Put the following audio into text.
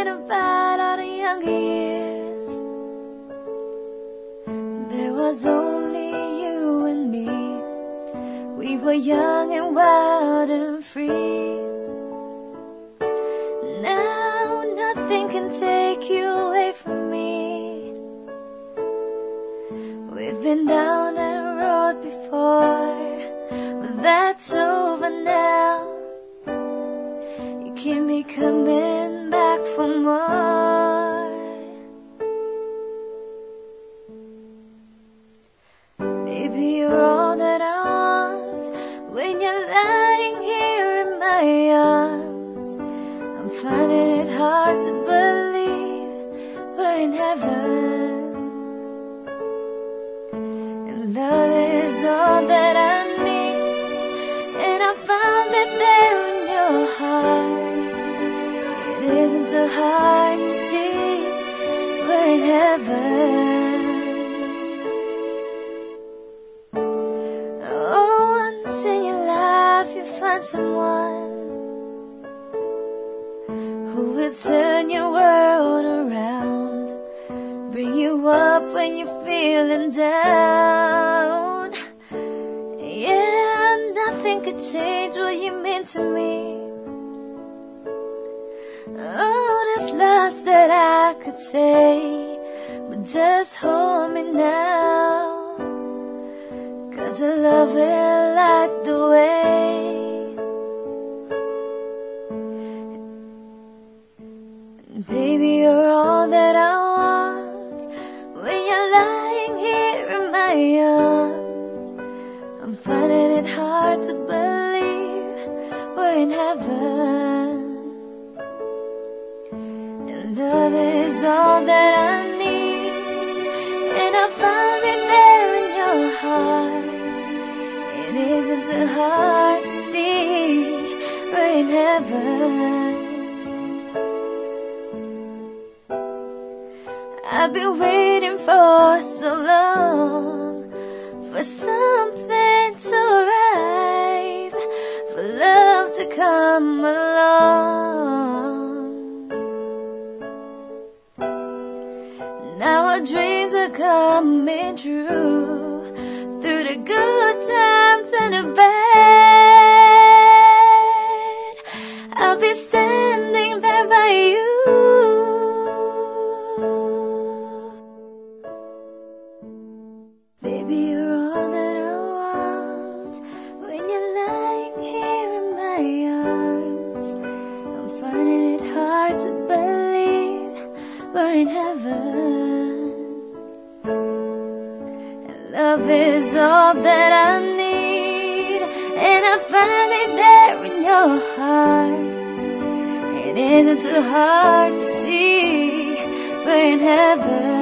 about our younger years. There was only you and me. We were young and wild and free. Now nothing can take you away from me. We've been down that road before, but that's over now. You keep me coming back for more. Baby, you're all that I want when you're lying here in my arms. I'm finding it hard to believe we're in heaven. And love is all that I need, and I found it there in your heart. It isn't too hard to see we're in heaven. Oh, once in your life you find someone who will turn your world around, bring you up when you're feeling down. Yeah, nothing could change what you mean to me. Oh, there's lots that I could say, but just hold me now, 'cause I love it like the way. Baby, you're all that I want when you're lying here in my arms. I'm finding it hard to believe we're in heaven. And love is all that I need, and I found it there in your heart. It isn't too hard to see we're in heaven. I've been waiting for so long for something to arrive, for love to come along. Now our dreams are coming true, through the good times and the bad. I'll be standing there by you. Baby, you're all that I want when you're lying here in my arms. I'm finding it hard to believe we're in heaven. And love is all that I need, and I find it there in your heart. It isn't too hard to see we're in heaven.